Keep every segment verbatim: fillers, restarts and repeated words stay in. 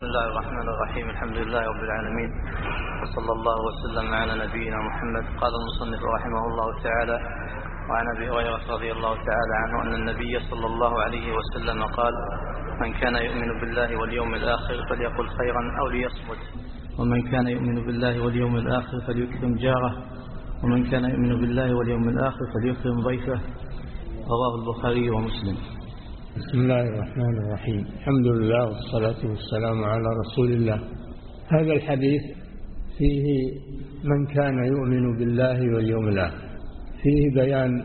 الله الرحمن الرحيم. الحمد لله رب العالمين، وصلى الله وسلم على نبينا محمد. قال المصنف رحمه الله تعالى: وعن أبي هريرة رضي الله تعالى عنه أن النبي صلى الله عليه وسلم قال: من كان يؤمن بالله واليوم الآخر فليقل خيرا أو ليصمت، ومن كان يؤمن بالله واليوم الآخر فليكرم جاره، ومن كان يؤمن بالله واليوم الآخر فليكرم ضيفه. رواه البخاري ومسلم. بسم الله الرحمن الرحيم. الحمد لله والصلاة والسلام على رسول الله. هذا الحديث فيه من كان يؤمن بالله واليوم الآخر، فيه بيان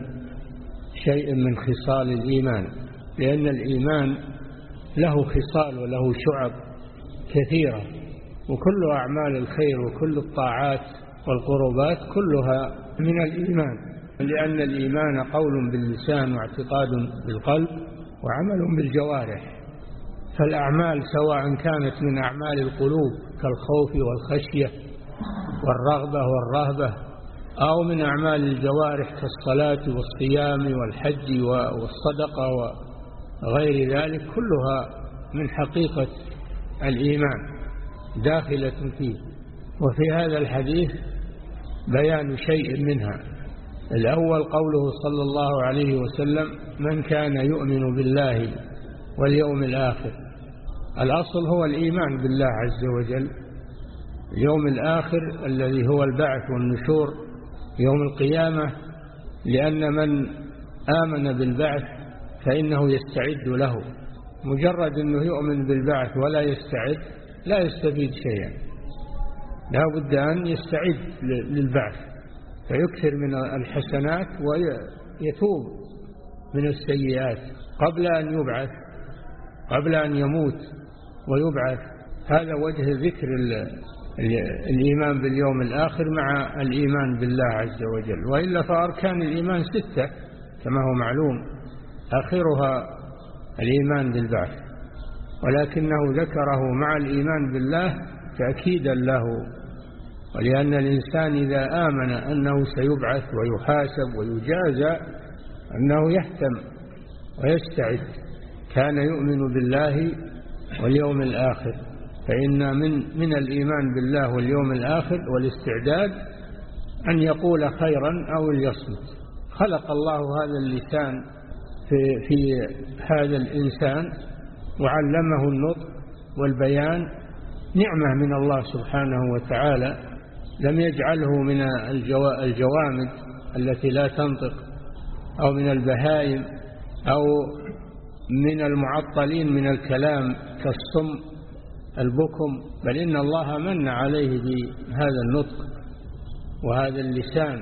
شيء من خصال الإيمان، لأن الإيمان له خصال وله شعب كثيرة، وكل أعمال الخير وكل الطاعات والقربات كلها من الإيمان، لأن الإيمان قول باللسان واعتقاد بالقلب وعمل بالجوارح. فالأعمال سواء كانت من أعمال القلوب كالخوف والخشية والرغبة والرهبة، أو من أعمال الجوارح كالصلاة والصيام والحج والصدقة وغير ذلك، كلها من حقيقة الإيمان داخلة فيه. وفي هذا الحديث بيان شيء منها. الأول قوله صلى الله عليه وسلم: من كان يؤمن بالله واليوم الآخر. الأصل هو الإيمان بالله عز وجل، اليوم الآخر الذي هو البعث والنشور يوم القيامة، لأن من آمن بالبعث فإنه يستعد له. مجرد أنه يؤمن بالبعث ولا يستعد لا يستفيد شيئا، لا بد أن يستعد للبعث، فيكثر من الحسنات ويتوب من السيئات قبل أن يبعث، قبل أن يموت ويبعث. هذا وجه ذكر الإيمان باليوم الآخر مع الإيمان بالله عز وجل. وإلا فأركان الإيمان ستة كما هو معلوم، آخرها الإيمان بالبعث، ولكنه ذكره مع الإيمان بالله تأكيدا له، ولأن الإنسان إذا آمن أنه سيبعث ويحاسب ويجازى أنه يهتم ويستعد. كان يؤمن بالله واليوم الآخر، فإن من من الإيمان بالله واليوم الآخر والاستعداد أن يقول خيرا أو ليصمت. خلق الله هذا اللسان في, في هذا الإنسان وعلمه النطق والبيان، نعمة من الله سبحانه وتعالى، لم يجعله من الجوامد التي لا تنطق، أو من البهائم، أو من المعطلين من الكلام كالصم البكم، بل إن الله من عليه بهذا النطق وهذا اللسان.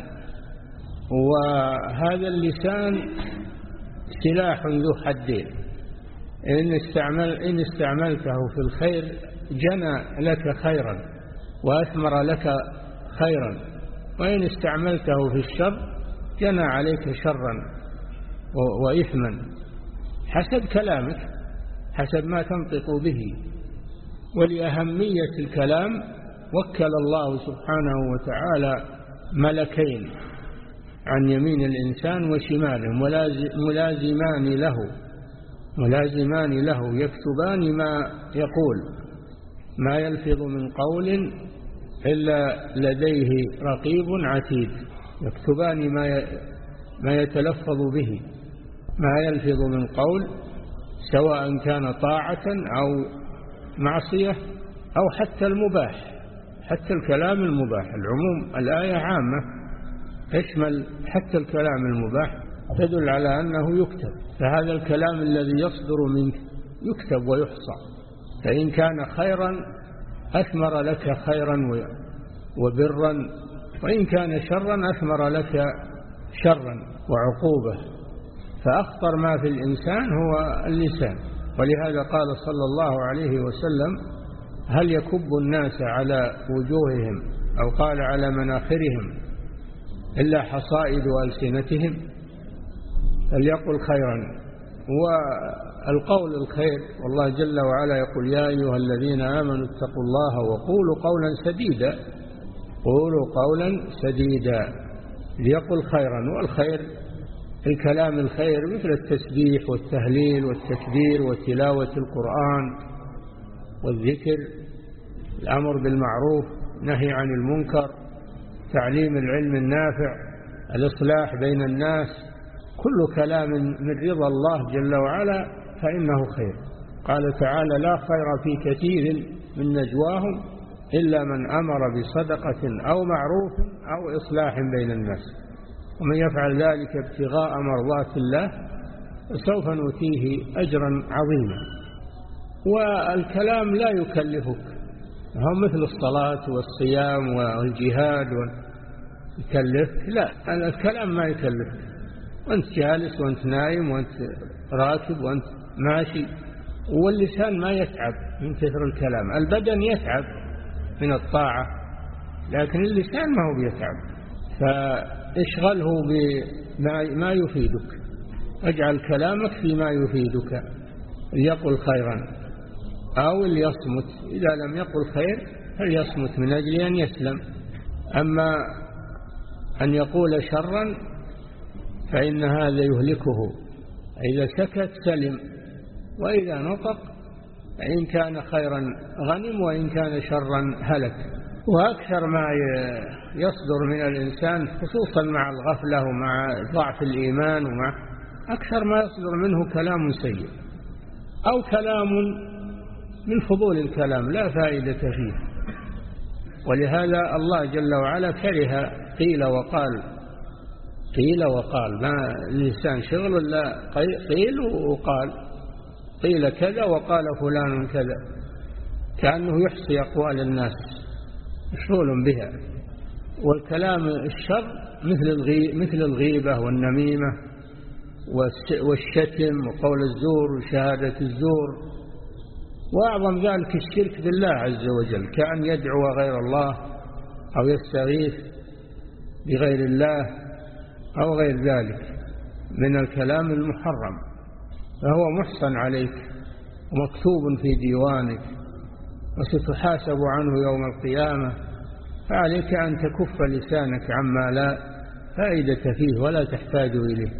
وهذا اللسان سلاح ذو حدين، إن, استعمل إن استعملته في الخير جنى لك خيرا وأثمر لك خيرا، وإن استعملته في الشر جنى عليك شرا وإثما، حسب كلامك، حسب ما تنطق به. ولأهمية الكلام وكل الله سبحانه وتعالى ملكين عن يمين الإنسان وشماله ملازمان له ملازمان له يكتبان ما يقول، ما يلفظ من قول إلا لديه رقيب عتيد. يكتبان ما ما يتلفظ به، ما يلفظ من قول، سواء كان طاعة أو معصية أو حتى المباح، حتى الكلام المباح. العموم الآية عامة تشمل حتى الكلام المباح، تدل على أنه يكتب. فهذا الكلام الذي يصدر منك يكتب ويحصى، فإن كان خيرا أثمر لك خيرا وبرا، وإن كان شرا أثمر لك شرا وعقوبة. فأخطر ما في الإنسان هو اللسان. ولهذا قال صلى الله عليه وسلم: هل يكب الناس على وجوههم أو قال على مناخرهم إلا حصائد ألسنتهم؟ فليقل خيرا. والقول الخير، والله جل وعلا يقول: يا أيها الذين آمنوا اتقوا الله وقولوا قولا سديدا، قولوا قولا سديدا، ليقل خيرا. والخير الكلام الخير مثل التسبيح والتهليل والتكبير وتلاوة القرآن والذكر، الأمر بالمعروف، نهي عن المنكر، تعليم العلم النافع، الإصلاح بين الناس، كل كلام من رضا الله جل وعلا فإنه خير. قال تعالى: لا خير في كثير من نجواهم إلا من أمر بصدقة أو معروف أو إصلاح بين الناس، ومن يفعل ذلك ابتغاء مرضات الله سوف نؤتيه أجرا عظيما. والكلام لا يكلفك، هم مثل الصلاة والصيام والجهاد يكلفك، لا، الكلام ما يكلفك، وانت جالس وانت نايم وانت راكب وانت ماشي، واللسان ما يتعب من كثر الكلام. البدن يتعب من الطاعة لكن اللسان ما هو بيتعب، فاشغله بما يفيدك، اجعل كلامك فيما يفيدك، ليقل خيرا أو ليصمت، إذا لم يقل خير فليصمت من أجل أن يسلم. أما أن يقول شرا فإن هذا يهلكه، إذا سكت سلم، وإذا نطق فإن كان خيرا غنم وإن كان شرا هلك. وأكثر ما يصدر من الإنسان خصوصا مع الغفلة ومع ضعف الإيمان ومع أكثر ما يصدر منه كلام سيء أو كلام من فضول الكلام لا فائدة فيه. ولهذا الله جل وعلا كره قيل وقال، قيل وقال، ما الإنسان شغل ولا قيل وقال، قيل كذا وقال فلان كذا، كأنه يحصي أقوال الناس مشغول بها. والكلام الشر مثل الغي مثل الغيبة والنميمة والشتم وقول الزور وشهادة الزور، وأعظم ذلك الشرك بالله عز وجل، كأن يدعو غير الله أو يستغيث بغير الله أو غير ذلك من الكلام المحرم، فهو محصن عليك ومكتوب في ديوانك وستحاسب عنه يوم القيامة. فعليك أن تكف لسانك عما لا فائدة فيه ولا تحتاج إليه،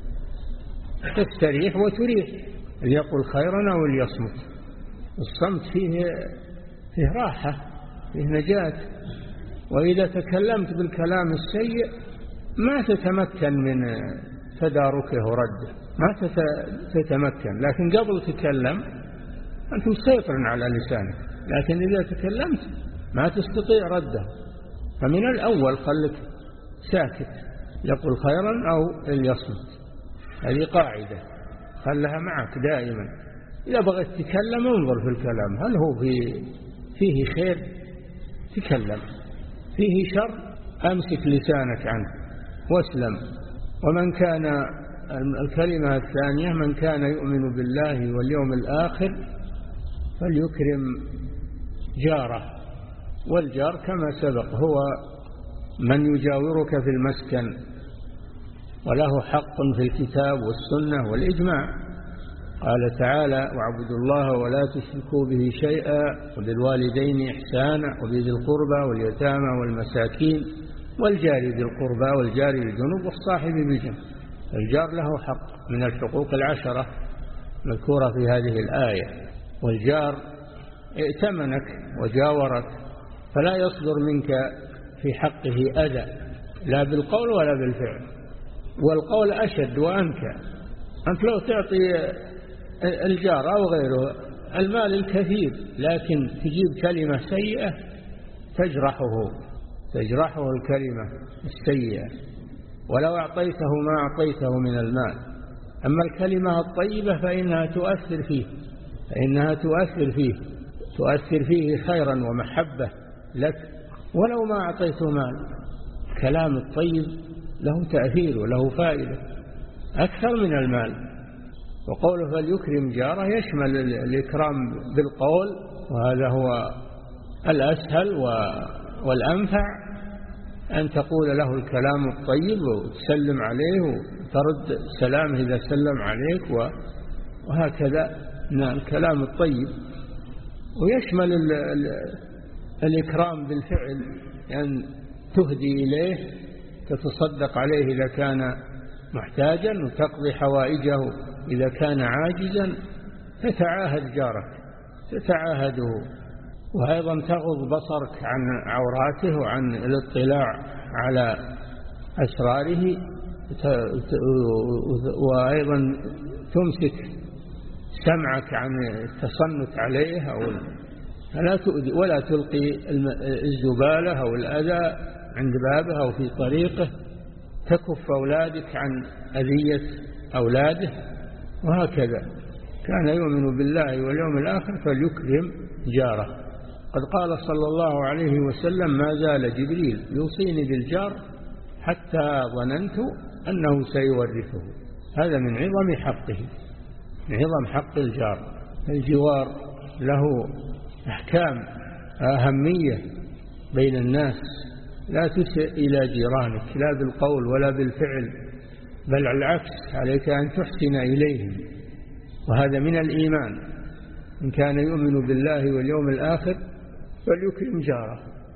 تستريح وتريح، ليقل خيرا أو ليصمت. الصمت فيه فيه راحة، فيه نجاة. وإذا تكلمت بالكلام السيء ما تتمكن من تداركه ورده، ما تتمكن، لكن قبل تتكلم أنت مسيطر على لسانك، لكن إذا تكلمت ما تستطيع رده. فمن الأول خلك ساكت، يقول خيرا أو ليصمت، هذه قاعدة خلها معك دائما. إذا بغيت تتكلم انظر في الكلام، هل هو فيه, فيه خير تكلم، فيه شر أمسك لسانك عنه واسلم. ومن كان الكلمة الثانية من كان يؤمن بالله واليوم الآخر فليكرم جاره. والجار كما سبق هو من يجاورك في المسكن وله حق في الكتاب والسنة والإجماع. قال تعالى: واعبدوا الله ولا تشركوا به شيئا وبالوالدين إحسانا وبذي القربى واليتامى والمساكين والجار ذي القربى والجار الجنوب والصاحب بالجنب. الجار له حق من الحقوق العشرة مذكورة في هذه الآية. والجار ائتمنك وجاورك، فلا يصدر منك في حقه أذى لا بالقول ولا بالفعل، والقول أشد وأنكى. أنت لو تعطي الجار أو غيره المال الكثير لكن تجيب كلمة سيئة تجرحه تجرحه الكلمة السيئة، ولو أعطيته ما أعطيته من المال. أما الكلمة الطيبة فإنها تؤثر فيه فإنها تؤثر فيه تؤثر فيه خيرا ومحبة لك ولو ما أعطيته مال. الكلام الطيب له تأثير وله فائدة أكثر من المال. وقوله فليكرم جاره يشمل الإكرام بالقول، وهذا هو الأسهل والأنفع، أن تقول له الكلام الطيب وتسلم عليه وترد سلامه إذا سلم عليك، وهكذا الكلام الطيب. ويشمل ال ال الإكرام بالفعل، يعني تهدي إليه، تتصدق عليه إذا كان محتاجا وتقضي حوائجه إذا كان عاجزا، تتعاهد جارك تتعاهده، وأيضا تغض بصرك عن عوراته وعن الاطلاع على أسراره، وأيضا تمسك سمعك عن التصنت عليه أو لا تؤذي، ولا تلقي الزبالة أو الأذى عند بابه أو في طريقه، تكف أولادك عن أذية أولاده، وهكذا. كان يؤمن بالله واليوم الآخر فليكرم جاره. قد قال صلى الله عليه وسلم: ما زال جبريل يوصيني بالجار حتى ظننت أنه سيورثه. هذا من عظم حقه، من عظم حق الجار. الجوار له أحكام أهمية بين الناس، لا تسئ إلى جيرانك لا بالقول ولا بالفعل، بل على العكس عليك أن تحسن إليهم، وهذا من الإيمان. إن كان يؤمن بالله واليوم الآخر فليكرم جاره.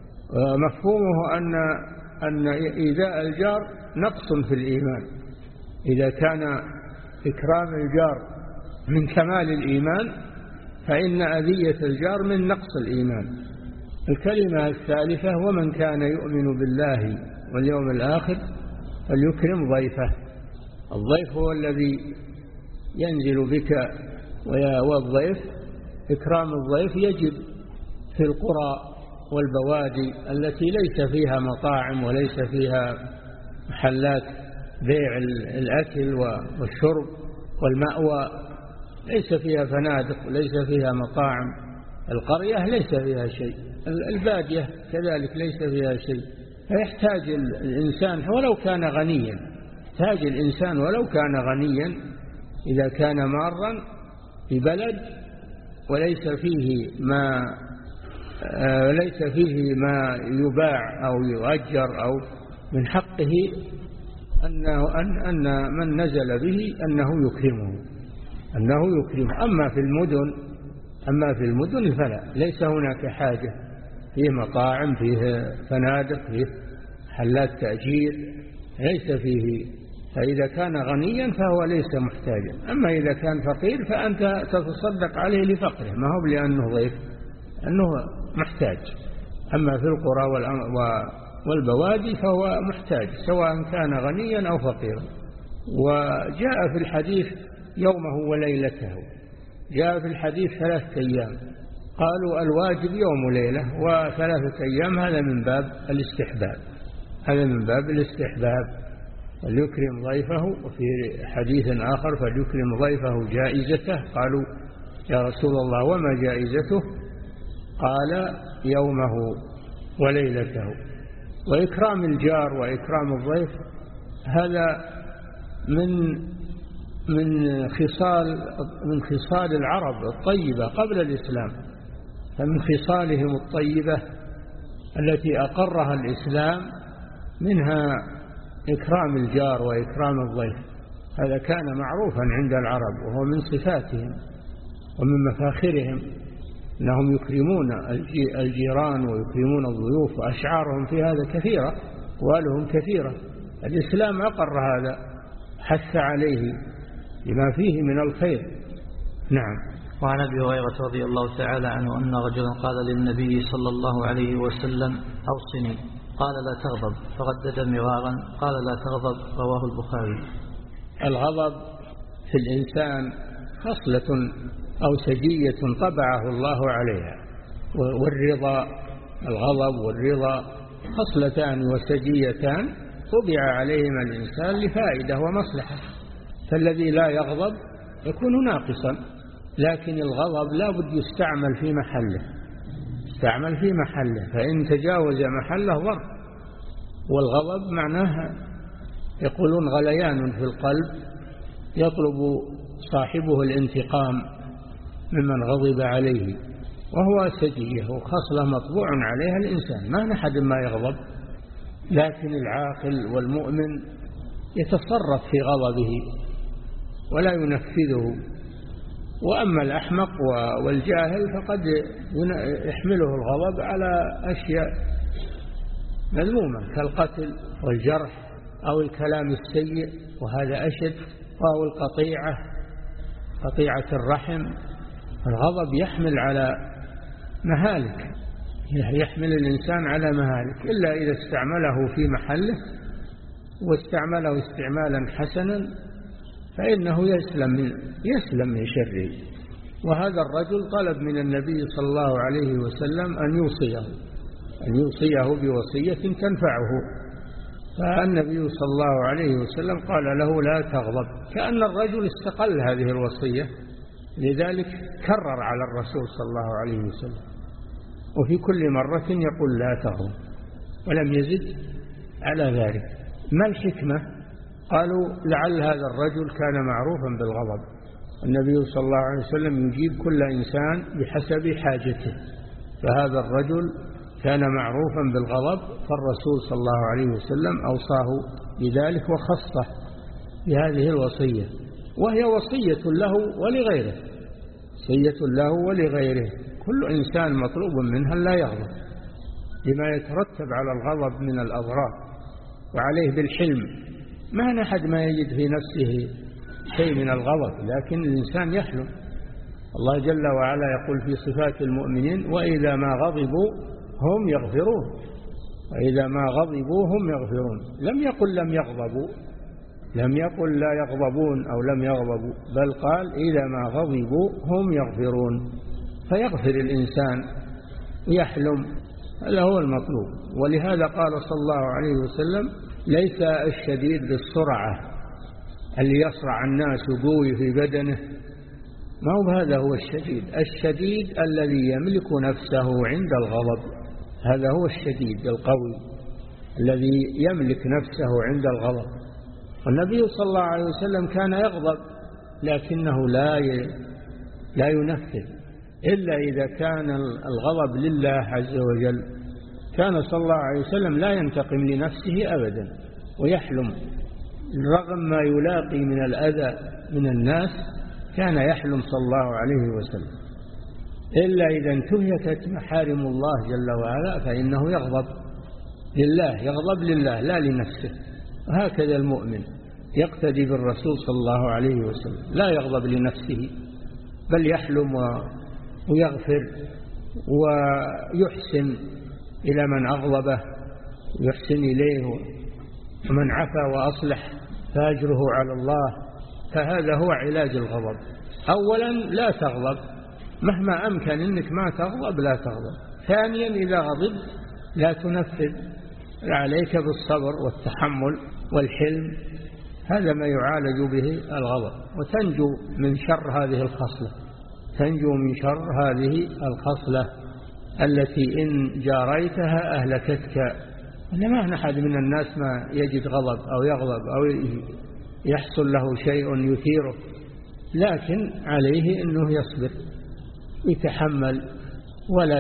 مفهومه أن أن إيذاء الجار نقص في الإيمان. إذا كان إكرام الجار من كمال الإيمان فإن أذية الجار من نقص الإيمان. الكلمة الثالثة: ومن كان يؤمن بالله واليوم الآخر فليكرم ضيفه. الضيف هو الذي ينزل بك، والضيف إكرام الضيف يجب في القرى والبوادي التي ليس فيها مطاعم وليس فيها محلات بيع الأكل والشرب والمأوى، ليس فيها فنادق وليس فيها مطاعم. القرية ليس فيها شيء، البادية كذلك ليس فيها شيء، فيحتاج الإنسان ولو كان غنيا، يحتاج الإنسان ولو كان غنيا إذا كان مارا في بلد وليس فيه ما ليس فيه ما يباع أو يؤجر، أو من حقه أنه أن أن من نزل به أنه يكرمه أنه يكرمه. أما في المدن أما في المدن فلا، ليس هناك حاجة، فيه مطاعم، فيه فنادق، فيه حلات تأجير، ليس فيه. فإذا كان غنيا فهو ليس محتاجا. أما إذا كان فقير فأنت تتصدق عليه لفقره، ما هو لأنه ضيف، أنه محتاج. أما في القرى والبوادي فهو محتاج سواء كان غنيا أو فقيرا. وجاء في الحديث يومه وليلته، جاء في الحديث ثلاثة أيام، قالوا الواجب يوم وليلة، وثلاثة أيام هذا من باب الاستحباب، هذا من باب الاستحباب. فليكرم ضيفه. وفي حديث آخر: فليكرم ضيفه جائزته. قالوا: يا رسول الله وما جائزته؟ قال: يومه وليلته. وإكرام الجار وإكرام الضيف هذا من من خصال من خصال العرب الطيبة قبل الإسلام، فمن خصالهم الطيبة التي أقرها الإسلام منها إكرام الجار وإكرام الضيف. هذا كان معروفا عند العرب، وهو من صفاتهم ومن مفاخرهم أنهم يكرمون الجيران ويكرمون الضيوف، وأشعارهم في هذا كثيرة وألهم كثيرة. الإسلام أقر هذا، حث عليه لما فيه من الخير. نعم. وعن أبي هريرة رضي الله تعالى عنه أن رجلا قال للنبي صلى الله عليه وسلم: أوصني. قال: لا تغضب. فردد مرارا قال: لا تغضب. رواه البخاري. الغضب في الإنسان خصلة أو سجية طبعه الله عليها، والرضا، الغضب والرضا خصلتان وسجيتان طبع عليهما الإنسان لفائدة ومصلحة. فالذي لا يغضب يكون ناقصا، لكن الغضب لا بد يستعمل في محله، يستعمل في محله، فإن تجاوز محله ضر. والغضب معناها يقولون غليان في القلب يطلب صاحبه الانتقام ممن غضب عليه، وهو سجيه وخصلة مطبوع عليها الإنسان، ما نحد ما يغضب. لكن العاقل والمؤمن يتصرف في غضبه ولا ينفذه. وأما الأحمق والجاهل فقد يحمله الغضب على أشياء مذمومة كالقتل والجرح أو الكلام السيء، وهذا أشد، أو القطيعة، قطيعة الرحم، الغضب يحمل على مهالك، يحمل الإنسان على مهالك، إلا إذا استعمله في محله واستعمله استعمالا حسنا فإنه يسلم من, يسلم من شره. وهذا الرجل طلب من النبي صلى الله عليه وسلم أن يوصيه أن يوصيه بوصية تنفعه، فالنبي صلى الله عليه وسلم قال له لا تغضب، كأن الرجل استقل هذه الوصية، لذلك كرر على الرسول صلى الله عليه وسلم، وفي كل مرة يقول لا تغضب، ولم يزد على ذلك. ما الحكمة؟ قالوا لعل هذا الرجل كان معروفا بالغضب، النبي صلى الله عليه وسلم يجيب كل إنسان بحسب حاجته، فهذا الرجل كان معروفا بالغضب، فالرسول صلى الله عليه وسلم أوصاه بذلك وخصه بهذه الوصية، وهي وصية له ولغيره، وصية له ولغيره. كل إنسان مطلوب منها لا يغضب لما يترتب على الغضب من الأضرار، وعليه بالحلم. ما نحد ما يجد في نفسه شيء من الغضب، لكن الإنسان يحلم. الله جل وعلا يقول في صفات المؤمنين وإذا ما غضبوا هم يغفرون، وإذا ما غضبوا هم يغفرون. لم يقل لم يغضبوا، لم يقل لا يغضبون أو لم يغضبوا، بل قال إذا ما غضبوا هم يغفرون، فيغفر الإنسان ويحلم، هذا هو المطلوب. ولهذا قال صلى الله عليه وسلم ليس الشديد بالسرعة اللي يصرع الناس وقوي في بدنه، ما هو هذا هو الشديد. الشديد الذي يملك نفسه عند الغضب، هذا هو الشديد القوي الذي يملك نفسه عند الغضب. والنبي صلى الله عليه وسلم كان يغضب لكنه لا لا ينفذ إلا إذا كان الغضب لله عز وجل. كان صلى الله عليه وسلم لا ينتقم لنفسه أبدا، ويحلم رغم ما يلاقي من الأذى من الناس، كان يحلم صلى الله عليه وسلم. إلا إذا انتهكت محارم الله جل وعلا فإنه يغضب لله، يغضب لله لا لنفسه. وهكذا المؤمن يقتدي بالرسول صلى الله عليه وسلم، لا يغضب لنفسه بل يحلم ويغفر ويحسن إلى من أغضبه، يحسن إليه، ومن عفا وأصلح فأجره على الله. فهذا هو علاج الغضب. أولا لا تغضب، مهما أمكن أنك ما تغضب لا تغضب. ثانيا إذا غضبت لا تنفذ، عليك بالصبر والتحمل والحلم، هذا ما يعالج به الغضب، وتنجو من شر هذه الخصلة، تنجو من شر هذه الخصلة التي إن جاريتها أهلكتك. ما نحد من الناس ما يجد غضب أو يغضب أو يحصل له شيء يثيره، لكن عليه أنه يصبر يتحمل ولا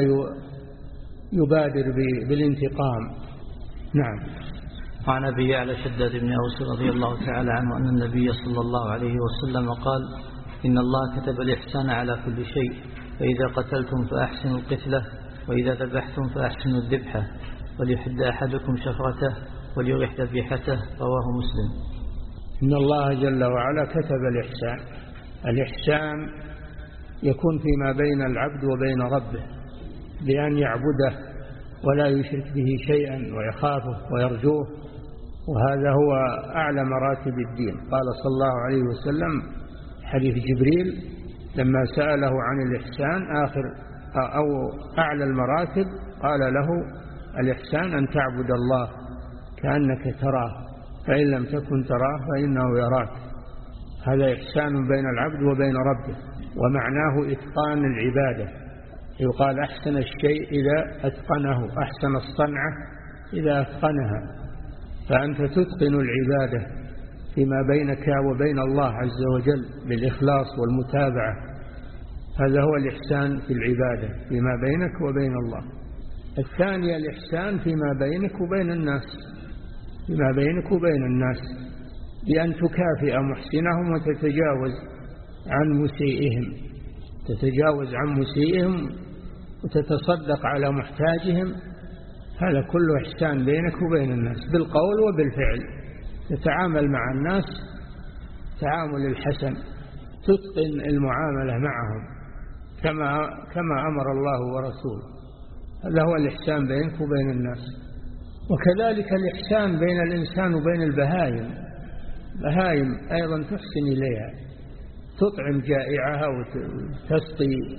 يبادر بالانتقام. نعم. وعن أبي يعلى شداد بن أوس رضي الله تعالى عنه أن النبي صلى الله عليه وسلم قال إن الله كتب الإحسان على كل شيء، فإذا قتلتم فأحسنوا القتلة، وإذا ذبحتم فأحسنوا الذبحة، وليحد أحدكم شفرته وليرح ذبيحته، رواه مسلم. إن الله جل وعلا كتب الإحسان. الإحسان يكون فيما بين العبد وبين ربه بأن يعبده ولا يشرك به شيئا ويخافه ويرجوه، وهذا هو أعلى مراتب الدين. قال صلى الله عليه وسلم حديث جبريل لما سأله عن الإحسان آخر أو أعلى المراتب، قال له الإحسان أن تعبد الله كأنك تراه، فإن لم تكن تراه فإنه يراك. هذا إحسان بين العبد وبين ربه، ومعناه إتقان العبادة. يقال أحسن الشيء إذا أتقنه، أحسن الصنعة إذا أتقنها. فأنت تتقن العبادة فيما بينك وبين الله عز وجل بالإخلاص والمتابعة، هذا هو الإحسان في العبادة فيما بينك وبين الله. الثانية الإحسان فيما بينك وبين الناس، فيما بينك وبين الناس بأن تكافئ محسنهم وتتجاوز عن مسيئهم، تتجاوز عن مسيئهم وتتصدق على محتاجهم. هذا كله إحسان بينك وبين الناس بالقول وبالفعل. تتعامل مع الناس تعامل الحسن، تتقن المعاملة معهم، كما كما أمر الله ورسوله. هذا هو الإحسان بينك وبين الناس. وكذلك الإحسان بين الإنسان وبين البهائم. بهائم أيضا تحسن إليها، تطعم جائعها وتسقي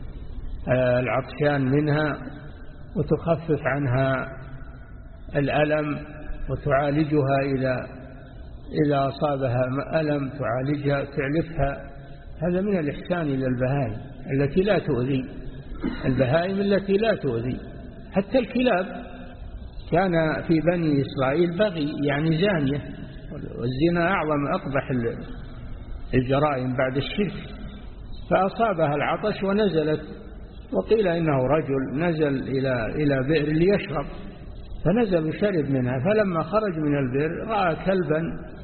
العطشان منها وتخفف عنها الألم وتعالجها إذا إذا أصابها ألم تعالجها تعلفها. هذا من الإحسان إلى البهائم التي لا تؤذي، البهائم التي لا تؤذي. حتى الكلاب كان في بني إسرائيل بغي، يعني زانية، والزنا أعظم أقبح الجرائم بعد الشرك، فأصابها العطش ونزلت، وقيل إنه رجل نزل إلى إلى بئر ليشرب، فنزل وشرب منها، فلما خرج من البئر رأى كلبا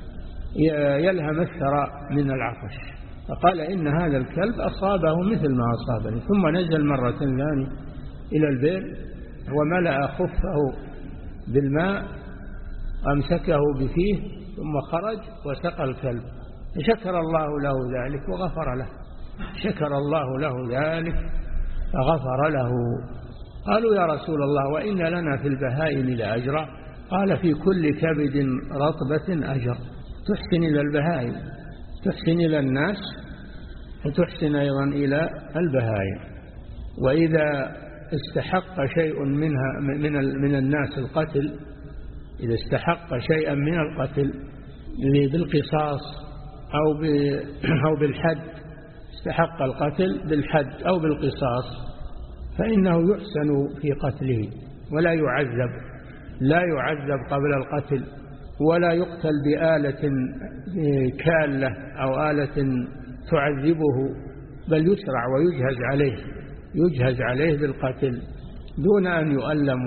يلهم الثرى من العطش، فقال إن هذا الكلب أصابه مثل ما أصابني، ثم نزل مرة ثانية إلى البئر وملأ خفه بالماء أمسكه بفيه ثم خرج وسقى الكلب، شكر الله له ذلك وغفر له، شكر الله له ذلك فغفر له. قالوا يا رسول الله وإن لنا في البهائم لأجرا؟ قال في كل كبد رطبة أجر. تحسن إلى البهائم، تحسن إلى الناس وتحسن أيضا إلى البهائم. وإذا استحق شيء منها من من الناس القتل، إذا استحق شيئا من القتل بالقصاص أو أو بالحد، استحق القتل بالحد أو بالقصاص، فإنه يحسن في قتله ولا يعذب، لا يعذب قبل القتل، ولا يقتل بآلة كالة أو آلة تعذبه، بل يسرع ويجهز عليه، يجهز عليه بالقتل دون أن يؤلم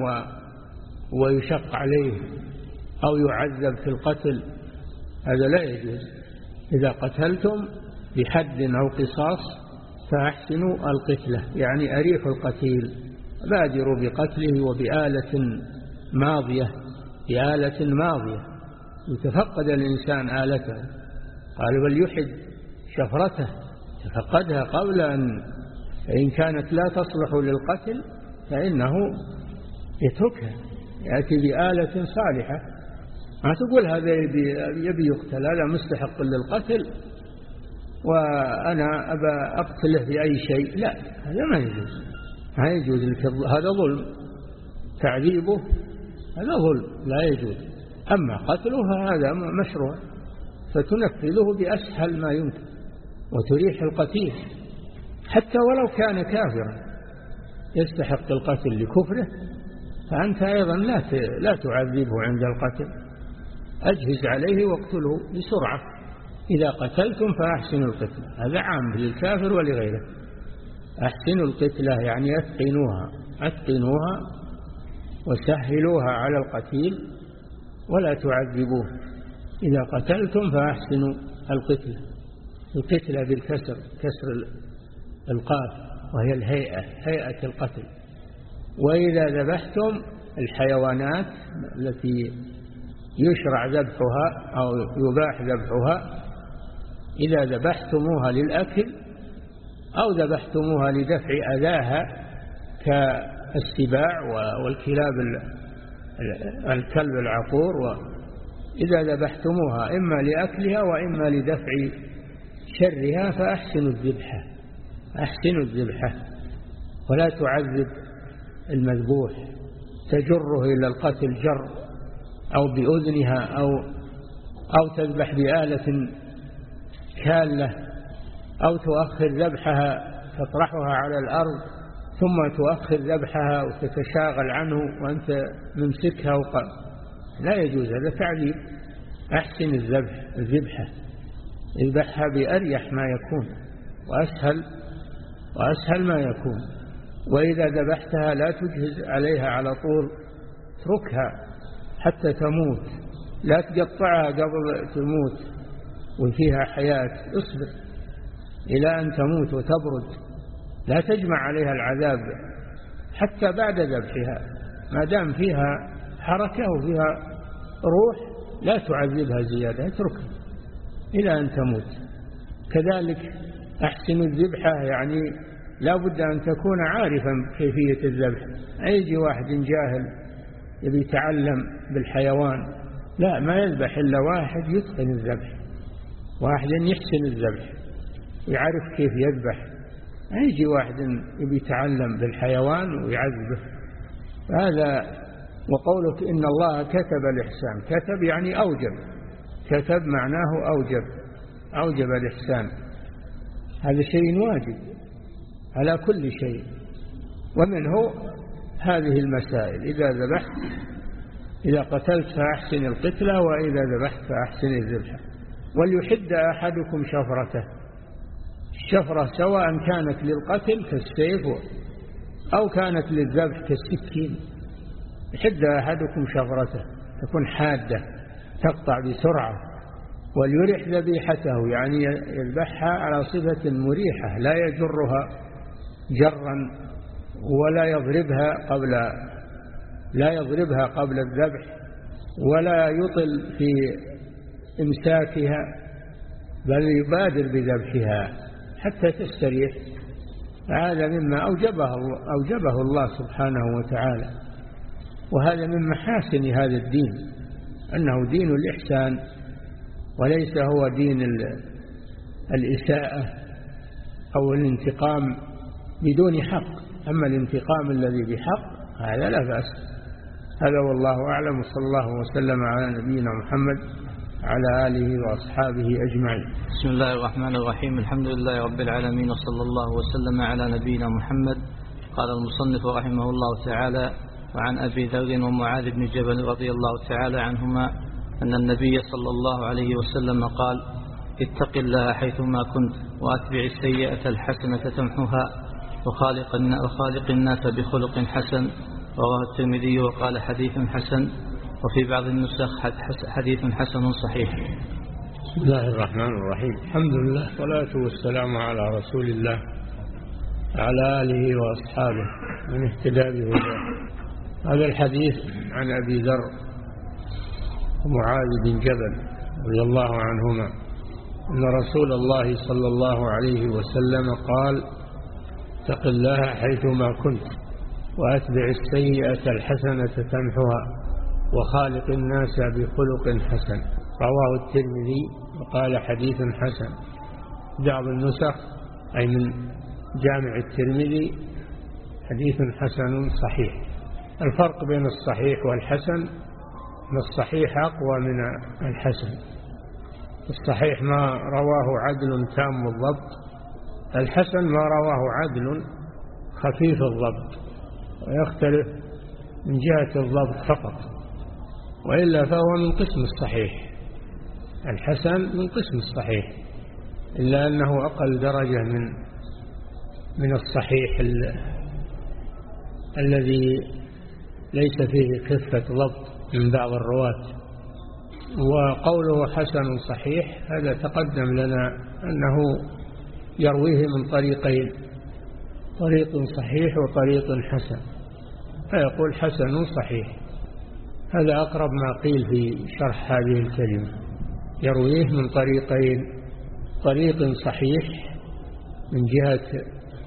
ويشق عليه أو يعذب في القتل. هذا لا يجوز. إذا قتلتم بحد أو قصاص فأحسنوا القتلة، يعني أريحوا القتيل، بادروا بقتله وبآلة ماضية، بآلة ماضية يتفقد الإنسان آلته. قال وليحد شفرته، تفقدها قبل أن، فإن كانت لا تصلح للقتل فإنه يتركها، يأتي بآلة صالحة. ما تقول هذا يبي, يبي يقتل، هذا مستحق للقتل وأنا أبى أقتله بأي شيء، لا، هذا ما يجوز، ما يجوز، هذا ظلم، تعذيبه هذا ظلم لا يجوز. أما قتله هذا مشروع، فتنفذه بأسهل ما يمكن وتريح القتيل، حتى ولو كان كافرا يستحق القتل لكفره، فأنت أيضا لا لا تعذبه عند القتل، أجهز عليه واقتله بسرعة. إذا قتلتم فأحسنوا القتلة، هذا عام للكافر ولغيره. أحسنوا القتلة يعني أتقنوها، أتقنوها وسهلوها على القتيل ولا تعذبوه. إذا قتلتم فأحسنوا القتلة، القتلة بالكسر، كسر القاف وهي الهيئة، هيئة القتل. وإذا ذبحتم الحيوانات التي يشرع ذبحها أو يباح ذبحها، إذا ذبحتموها للأكل أو ذبحتموها لدفع أذاها كالسباع والكلاب، الكلب العقور، إذا ذبحتموها إما لأكلها وإما لدفع شرها فأحسنوا الذبحة، أحسنوا الذبحة ولا تعذب المذبوح، تجره إلى القتل جر أو بأذنها أو أو تذبح بآلة كالة أو تؤخر ذبحها تطرحها على الأرض ثم تؤخر ذبحها وتتشاغل عنه وأنت ممسكها وقال لا يجوز، هذا تعذيب. أحسن الذبح الذبحة، اذبحها بأريح ما يكون وأسهل وأسهل ما يكون. وإذا ذبحتها لا تجهز عليها على طول، اتركها حتى تموت، لا تقطعها قبل تموت وفيها حياة، اصبر إلى أن تموت وتبرد، لا تجمع عليها العذاب حتى بعد ذبحها، ما دام فيها حركة وفيها روح لا تعذبها زيادة، اتركها إلى أن تموت. كذلك أحسن الذبحة يعني لا بد أن تكون عارفا كيفية الذبح. أيجي واحد جاهل يبي يتعلم بالحيوان، لا، ما يذبح إلا واحد يتقن الذبح، واحد يحسن الذبح ويعرف كيف يذبح. يجي واحد يبي يتعلم بالحيوان ويعذبه. هذا وقولك إن الله كتب الإحسان، كتب يعني أوجب، كتب معناه أوجب، أوجب الإحسان. هذا شيء واجب على كل شيء، ومنه هذه المسائل: إذا ذبحت، إذا قتلت فأحسن القتلة، وإذا ذبحت فأحسن الذبح. وليحد أحدكم شفرته، الشفرة سواء كانت للقتل كالسيف أو كانت للذبح كالسكين. يحد أحدكم شفرته، تكون حادة تقطع بسرعة. وليرح ذبيحته، يعني يذبحها على صفة مريحة، لا يجرها جرا ولا يضربها قبل لا يضربها قبل الذبح، ولا يطل في إمساكها، بل يبادر بذبحها حتى تستريح. هذا مما أوجبه أوجبه الله سبحانه وتعالى، وهذا من محاسن هذا الدين، أنه دين الإحسان وليس هو دين الإساءة أو الانتقام بدون حق. أما الانتقام الذي بحق هذا لا بأس. هذا والله أعلم، وصلى الله وسلم على نبينا محمد على آله وأصحابه أجمعين. بسم الله الرحمن الرحيم. الحمد لله رب العالمين، وصلى الله وسلم على نبينا محمد. قال المصنف رحمه الله تعالى: وعن أبي ذر ومعاذ بن جبل رضي الله تعالى عنهما أن النبي صلى الله عليه وسلم قال: اتق الله حيثما كنت، وأتبع السيئة الحسنة تمحها، وخالق الناس بخلق حسن. رواه الترمذي وقال حديث حسن، وفي بعض النسخ حديث حسن صحيح. بسم الله الرحمن الرحيم. الحمد لله والصلاة والسلام على رسول الله على آله وأصحابه من اهتدى بهداه. هذا الحديث عن أبي ذر ومعاذ بن جبل رضي الله عنهما أن رسول الله صلى الله عليه وسلم قال: اتق الله حيثما كنت، وأتبع السيئة الحسنة تمحها، وخالق الناس بخلق حسن. رواه الترمذي وقال حديث حسن. بعض النسخ أي من جامع الترمذي حديث حسن صحيح. الفرق بين الصحيح والحسن أن الصحيح أقوى من الحسن. الصحيح ما رواه عدل تام الضبط، الحسن ما رواه عدل خفيف الضبط، ويختلف من جهة الضبط فقط، وإلا فهو من قسم الصحيح. الحسن من قسم الصحيح، إلا أنه أقل درجة من من الصحيح ال... الذي ليس فيه خفة ضبط من بعض الرواة. وقوله حسن صحيح هذا تقدم لنا أنه يرويه من طريقين: طريق صحيح وطريق حسن، فيقول حسن صحيح. هذا أقرب ما قيل في شرح هذه الكلمة، يرويه من طريقين: طريق صحيح من جهة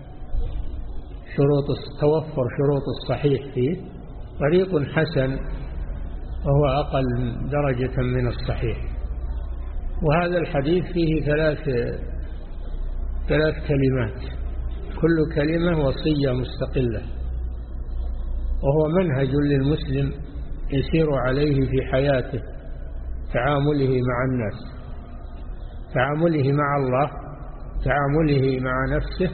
شروط توفر شروط الصحيح فيه، طريق حسن وهو أقل درجة من الصحيح. وهذا الحديث فيه ثلاث ثلاث كلمات، كل كلمة وصية مستقلة، وهو منهج للمسلم يسير عليه في حياته، تعامله مع الناس، تعامله مع الله، تعامله مع نفسه،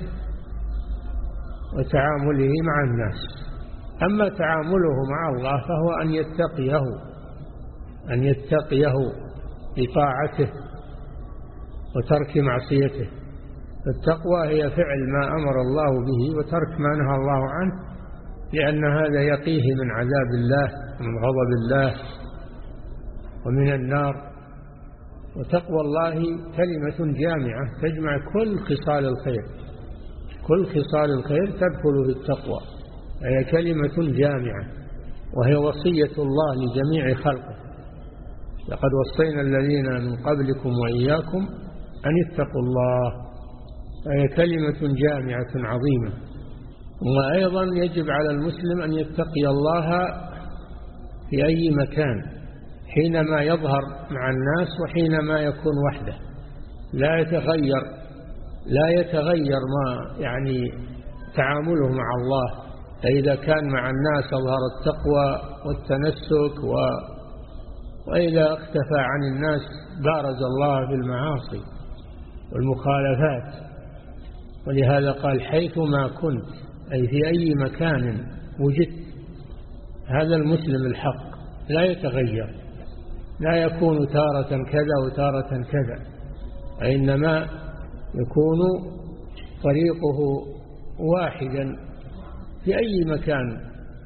وتعامله مع الناس. أما تعامله مع الله فهو أن يتقيه أن يتقيه بطاعته وترك معصيته. التقوى هي فعل ما أمر الله به وترك ما نهى الله عنه، لأن هذا يقيه من عذاب الله ومن غضب الله ومن النار. وتقوى الله كلمة جامعة تجمع كل خصال الخير، كل خصال الخير تدخل في التقوى، هي كلمة جامعة، وهي وصية الله لجميع خلقه: لقد وصينا الذين من قبلكم وإياكم أن اتقوا الله. وهي كلمة جامعة عظيمة. وأيضا يجب على المسلم أن يتقي الله في أي مكان، حينما يظهر مع الناس وحينما يكون وحده، لا يتغير لا يتغير ما يعني تعامله مع الله. فإذا كان مع الناس أظهر التقوى والتنسك و... وإذا اختفى عن الناس بارز الله بالمعاصي والمخالفات. ولهذا قال حيثما كنت، أي في أي مكان وجدت. هذا المسلم الحق لا يتغير، لا يكون تارة كذا وتارة كذا، وإنما يكون طريقه واحدا في أي مكان.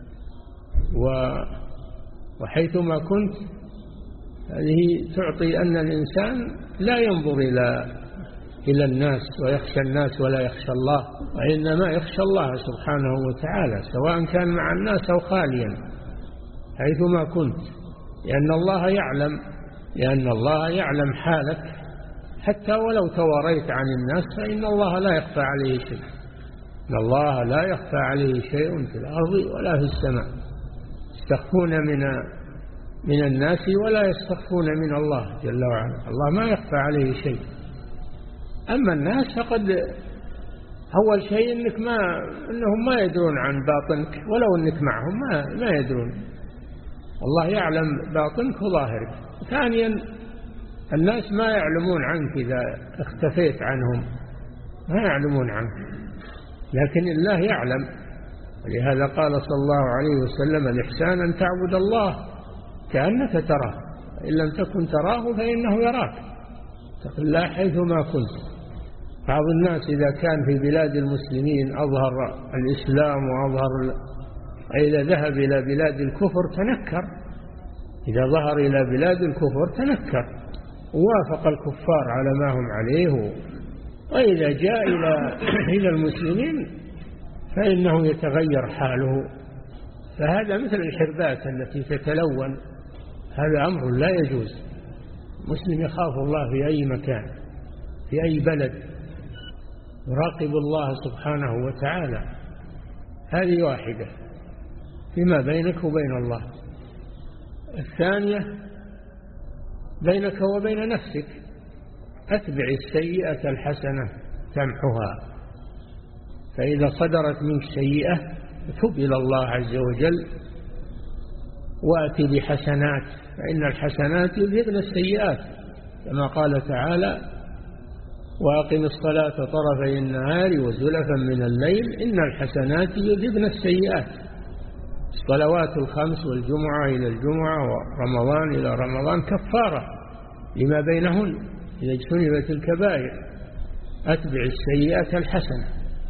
وحيثما كنت هذه تعطي أن الإنسان لا ينظر إلى إلى الناس ويخشى الناس ولا يخشى الله، وإنما يخشى الله سبحانه وتعالى، سواء كان مع الناس أو خاليا، حيثما كنت، لأن الله يعلم لأن الله يعلم حالك. حتى ولو تواريت عن الناس فإن الله لا يخفى عليه شيء إن الله لا يخفى عليه شيء في الأرض ولا في السماء. يستخفون من من الناس ولا يستخفون من الله جل وعلا. الله ما يخفى عليه شيء. أما الناس فقد أول شيء إنك ما إنهم ما يدرون عن باطنك، ولو إنك معهم ما ما يدرون. الله يعلم باطنك وظاهرك. ثانيا الناس ما يعلمون عنك إذا اختفيت عنهم، ما يعلمون عنك، لكن الله يعلم. ولهذا قال صلى الله عليه وسلم الإحسان أن تعبد الله كأنك تراه، إن لم تكن تراه فإنه يراك. اتق الله حيثما كنت. بعض الناس إذا كان في بلاد المسلمين أظهر الإسلام وأظهر، إذا ذهب إلى بلاد الكفر تنكر. إذا ظهر إلى بلاد الكفر تنكر ووافق الكفار على ما هم عليه. وإذا جاء إلى إلى المسلمين فإنه يتغير حاله. فهذا مثل الحربات التي تتلون، هذا أمر لا يجوز. المسلم يخاف الله في أي مكان، في أي بلد، يراقب الله سبحانه وتعالى. هذه واحدة فيما بينك وبين الله. الثانية بينك وبين نفسك، أتبع السيئة الحسنة تمحها. فإذا صدرت منك سيئة تب إلى الله عز وجل وأتي بحسنات، فإن الحسنات يذهبن السيئات، كما قال تعالى وأقم الصلاة طرفي النهار وزلفا من الليل إن الحسنات يذهبن السيئات. الصلوات الخمس والجمعة إلى الجمعة ورمضان إلى رمضان كفارة لما بينهن إذا اجتنبت الكبائر. أتبع السيئة الحسنة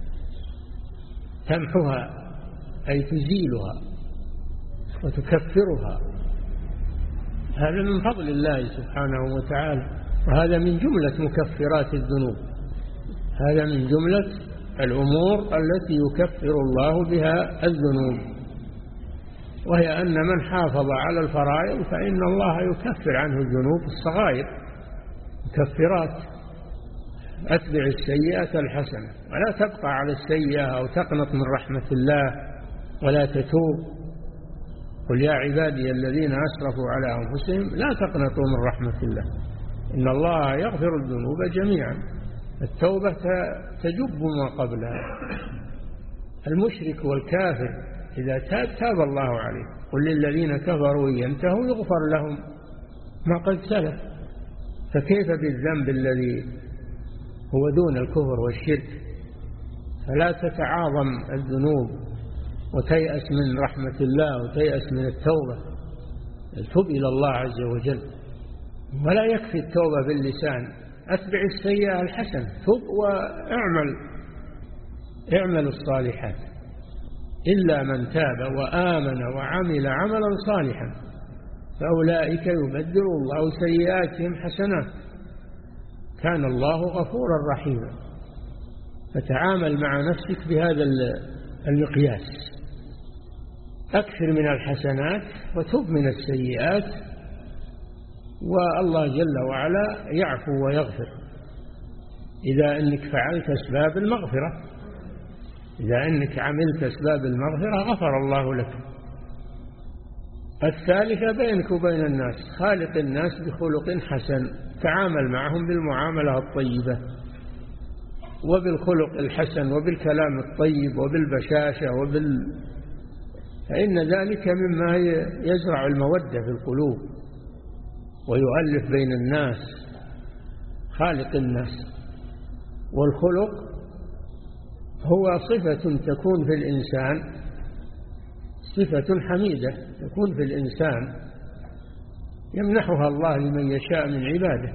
تمحها، أي تزيلها وتكفرها. هذا من فضل الله سبحانه وتعالى، وهذا من جملة مكفرات الذنوب. هذا من جملة الأمور التي يكفر الله بها الذنوب، وهي أن من حافظ على الفرائض فإن الله يكفر عنه الذنوب الصغائر مكفرات. أتبع السيئة الحسنة، ولا تبقى على السيئة أو تقنط من رحمة الله ولا تتوب. قل يا عبادي الذين أسرفوا على أنفسهم لا تقنطوا من رحمة الله إن الله يغفر الذنوب جميعا. التوبة تجب ما قبلها. المشرك والكافر إذا تاب تاب الله عليه. قل للذين كفروا ينتهوا يغفر لهم ما قد سلف. فكيف بالذنب الذي هو دون الكفر والشرك؟ فلا تتعاظم الذنوب وتيأس من رحمة الله وتيأس من التوبة. تب إلى الله عز وجل. ولا يكفي التوبة باللسان. أتبع السيئة الحسنة، تب واعمل اعمل الصالحات. إلا من تاب وآمن وعمل عملا صالحا فأولئك يبدل الله سيئاتهم حسنات كان الله غفورا رحيما. فتعامل مع نفسك بهذا المقياس. أكثر من الحسنات وتب من السيئات، والله جل وعلا يعفو ويغفر. إذا أنك فعلت أسباب المغفرة، إذا أنك عملت أسباب المغفرة غفر الله لك. الثالثة بينك وبين الناس، خالق الناس بخلق حسن، تعامل معهم بالمعاملة الطيبة وبالخلق الحسن وبالكلام الطيب وبالبشاشة وبال فإن ذلك مما يزرع المودة في القلوب ويؤلف بين الناس. خالق الناس. والخلق هو صفة تكون في الإنسان، صفة حميدة تكون في الإنسان يمنحها الله لمن يشاء من عباده.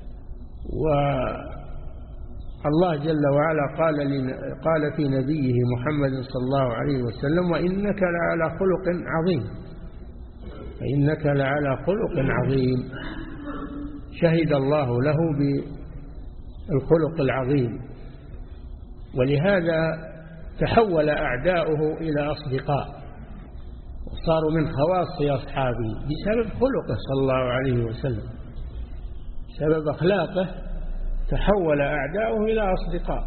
والله جل وعلا قال قال في نبيه محمد صلى الله عليه وسلم: وإنك لعلى خلق عظيم، وإنك لعلى خلق عظيم. شهد الله له بالخلق العظيم، ولهذا تحول أعداؤه إلى أصدقاء وصاروا من خواص أصحابه بسبب خلقه صلى الله عليه وسلم. بسبب أخلاقه تحول أعداؤه إلى أصدقاء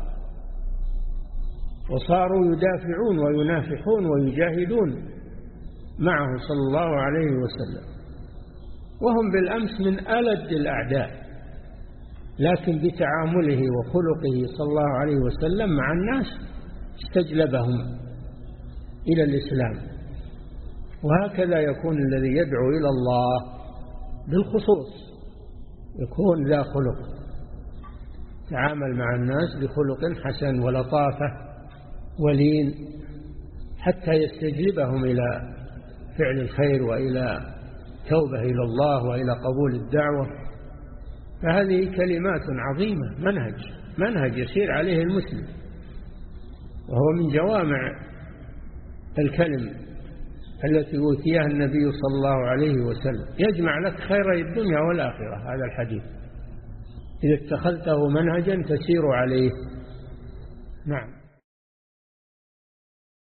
وصاروا يدافعون وينافحون ويجاهدون معه صلى الله عليه وسلم، وهم بالأمس من ألد الأعداء، لكن بتعامله وخلقه صلى الله عليه وسلم مع الناس استجلبهم إلى الإسلام. وهكذا يكون الذي يدعو إلى الله بالخصوص، يكون ذا خلق، تعامل مع الناس بخلق حسن ولطافة ولين حتى يستجلبهم إلى فعل الخير وإلى توبة إلى الله وإلى قبول الدعوة. فهذه كلمات عظيمة، منهج منهج يسير عليه المسلم، وهو من جوامع الكلم التي أوتيها النبي صلى الله عليه وسلم، يجمع لك خير الدنيا والآخرة. هذا الحديث إذا اتخذته منهجا تسير عليه. نعم.